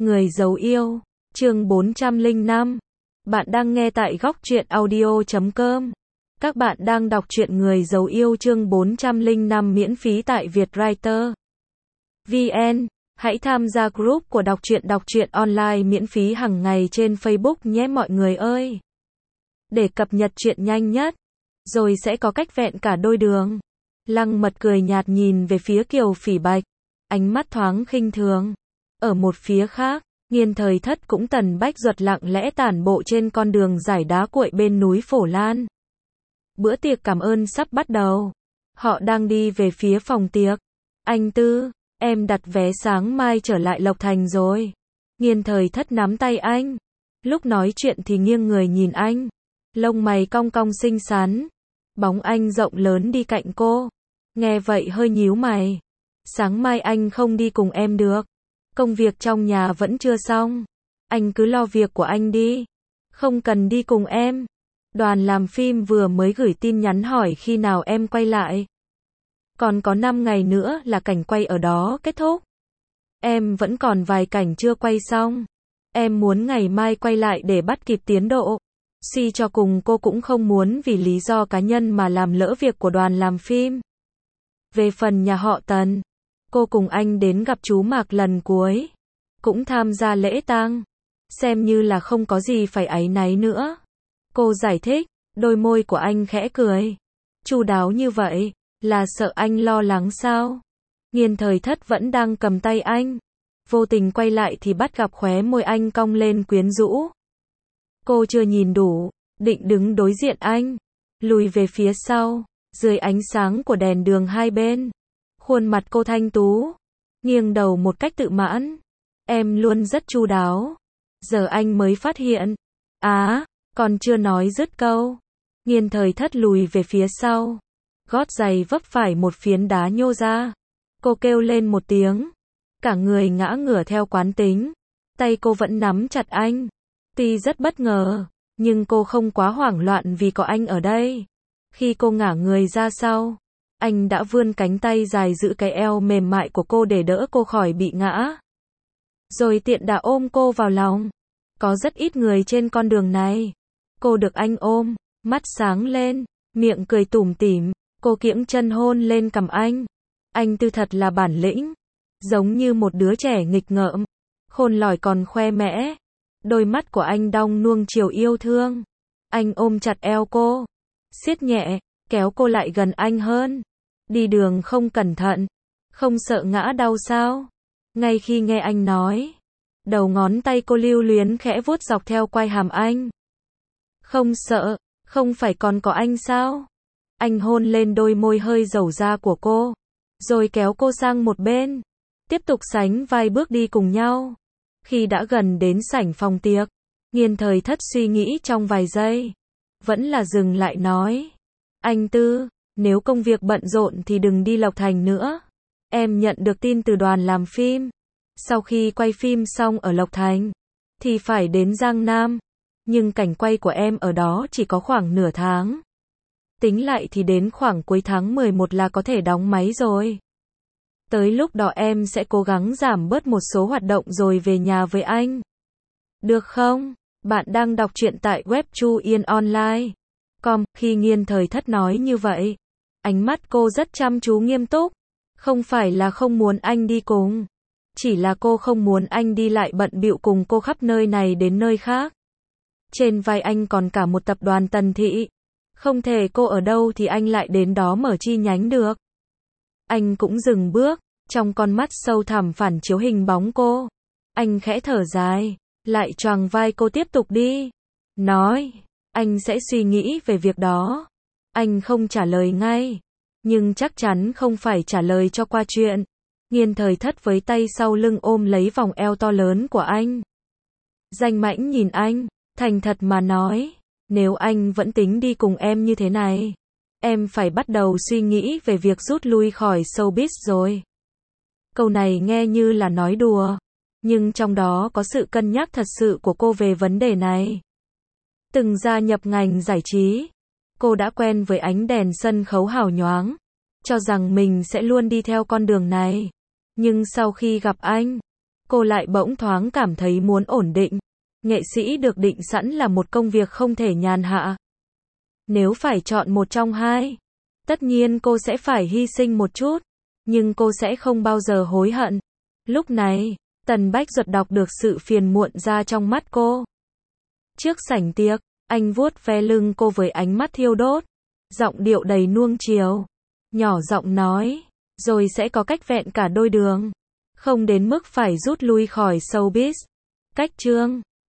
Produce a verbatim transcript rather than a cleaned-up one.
Người giấu yêu, chương bốn trăm lẻ năm. Bạn đang nghe tại góc truyện audio chấm com. Các bạn đang đọc truyện Người giấu yêu chương bốn trăm lẻ năm miễn phí tại Vietwriter vê en. Hãy tham gia group của đọc truyện đọc truyện online miễn phí hàng ngày trên Facebook nhé mọi người ơi. Để cập nhật truyện nhanh nhất, rồi sẽ có cách vẹn cả đôi đường. Lăng Mật cười nhạt nhìn về phía Kiều Phỉ Bạch, ánh mắt thoáng khinh thường. Ở một phía khác, Nghiên Thời Thất cũng tần bách duật lặng lẽ tản bộ trên con đường dải đá cuội bên núi Phổ Lan. Bữa tiệc cảm ơn sắp bắt đầu. Họ đang đi về phía phòng tiệc. Anh Tư, em đặt vé sáng mai trở lại Lộc Thành rồi. Nghiên Thời Thất nắm tay anh. Lúc nói chuyện thì nghiêng người nhìn anh. Lông mày cong cong xinh xắn. Bóng anh rộng lớn đi cạnh cô. Nghe vậy hơi nhíu mày. Sáng mai anh không đi cùng em được. Công việc trong nhà vẫn chưa xong. Anh cứ lo việc của anh đi. Không cần đi cùng em. Đoàn làm phim vừa mới gửi tin nhắn hỏi khi nào em quay lại. Còn có năm ngày nữa là cảnh quay ở đó kết thúc. Em vẫn còn vài cảnh chưa quay xong. Em muốn ngày mai quay lại để bắt kịp tiến độ. Suy cho cùng cô cũng không muốn vì lý do cá nhân mà làm lỡ việc của đoàn làm phim. Về phần nhà họ Tần, cô cùng anh đến gặp chú Mạc lần cuối, cũng tham gia lễ tang, xem như là không có gì phải áy náy nữa. Cô giải thích, đôi môi của anh khẽ cười. Chu đáo như vậy, là sợ anh lo lắng sao? Nghiên Thời Thất vẫn đang cầm tay anh, vô tình quay lại thì bắt gặp khóe môi anh cong lên quyến rũ. Cô chưa nhìn đủ, định đứng đối diện anh, lùi về phía sau, dưới ánh sáng của đèn đường hai bên. Khuôn mặt cô thanh tú, nghiêng đầu một cách tự mãn. Em luôn rất chu đáo. Giờ anh mới phát hiện. Á, à, còn chưa nói dứt câu. Nghiên Thời Thất lùi về phía sau. Gót giày vấp phải một phiến đá nhô ra. Cô kêu lên một tiếng. Cả người ngã ngửa theo quán tính. Tay cô vẫn nắm chặt anh. Tuy rất bất ngờ, nhưng cô không quá hoảng loạn vì có anh ở đây. Khi cô ngả người ra sau, anh đã vươn cánh tay dài giữ cái eo mềm mại của cô để đỡ cô khỏi bị ngã. Rồi tiện đà ôm cô vào lòng. Có rất ít người trên con đường này. Cô được anh ôm, mắt sáng lên, miệng cười tủm tỉm, cô kiễng chân hôn lên cằm anh. Anh Tư thật là bản lĩnh, giống như một đứa trẻ nghịch ngợm, khôn lỏi còn khoe mẽ. Đôi mắt của anh đong nuông chiều yêu thương. Anh ôm chặt eo cô, siết nhẹ, kéo cô lại gần anh hơn. Đi đường không cẩn thận, không sợ ngã đau sao? Ngay khi nghe anh nói, đầu ngón tay cô lưu luyến khẽ vuốt dọc theo quai hàm anh. Không sợ, không phải còn có anh sao? Anh hôn lên đôi môi hơi dầu da của cô, rồi kéo cô sang một bên, tiếp tục sánh vai bước đi cùng nhau. Khi đã gần đến sảnh phòng tiệc, Nghiên Thời Thất suy nghĩ trong vài giây, vẫn là dừng lại nói. Anh Tư, nếu công việc bận rộn thì đừng đi Lộc Thành nữa. Em nhận được tin từ đoàn làm phim. Sau khi quay phim xong ở Lộc Thành, thì phải đến Giang Nam. Nhưng cảnh quay của em ở đó chỉ có khoảng nửa tháng. Tính lại thì đến khoảng cuối tháng mười một là có thể đóng máy rồi. Tới lúc đó em sẽ cố gắng giảm bớt một số hoạt động rồi về nhà với anh. Được không? Bạn đang đọc truyện tại web chu yên online chấm com. Khi Nghiên Thời Thất nói như vậy, ánh mắt cô rất chăm chú nghiêm túc. Không phải là không muốn anh đi cùng, chỉ là cô không muốn anh đi lại bận bịu cùng cô khắp nơi này đến nơi khác. Trên vai anh còn cả một tập đoàn Tần Thị. Không thể cô ở đâu thì anh lại đến đó mở chi nhánh được. Anh cũng dừng bước, trong con mắt sâu thẳm phản chiếu hình bóng cô. Anh khẽ thở dài, lại choàng vai cô tiếp tục đi. Nói, anh sẽ suy nghĩ về việc đó. Anh không trả lời ngay, nhưng chắc chắn không phải trả lời cho qua chuyện. Nghiên Thời Thất với tay sau lưng ôm lấy vòng eo to lớn của anh. Danh mãnh nhìn anh, thành thật mà nói, nếu anh vẫn tính đi cùng em như thế này, em phải bắt đầu suy nghĩ về việc rút lui khỏi showbiz rồi. Câu này nghe như là nói đùa, nhưng trong đó có sự cân nhắc thật sự của cô về vấn đề này. Từng gia nhập ngành giải trí, cô đã quen với ánh đèn sân khấu hào nhoáng, cho rằng mình sẽ luôn đi theo con đường này. Nhưng sau khi gặp anh, cô lại bỗng thoáng cảm thấy muốn ổn định. Nghệ sĩ được định sẵn là một công việc không thể nhàn hạ. Nếu phải chọn một trong hai, tất nhiên cô sẽ phải hy sinh một chút, nhưng cô sẽ không bao giờ hối hận. Lúc này, Tần Bách Duật đọc được sự phiền muộn ra trong mắt cô. Trước sảnh tiệc, anh vuốt ve lưng cô với ánh mắt thiêu đốt, giọng điệu đầy nuông chiều, nhỏ giọng nói, rồi sẽ có cách vẹn cả đôi đường, không đến mức phải rút lui khỏi showbiz. Cách chương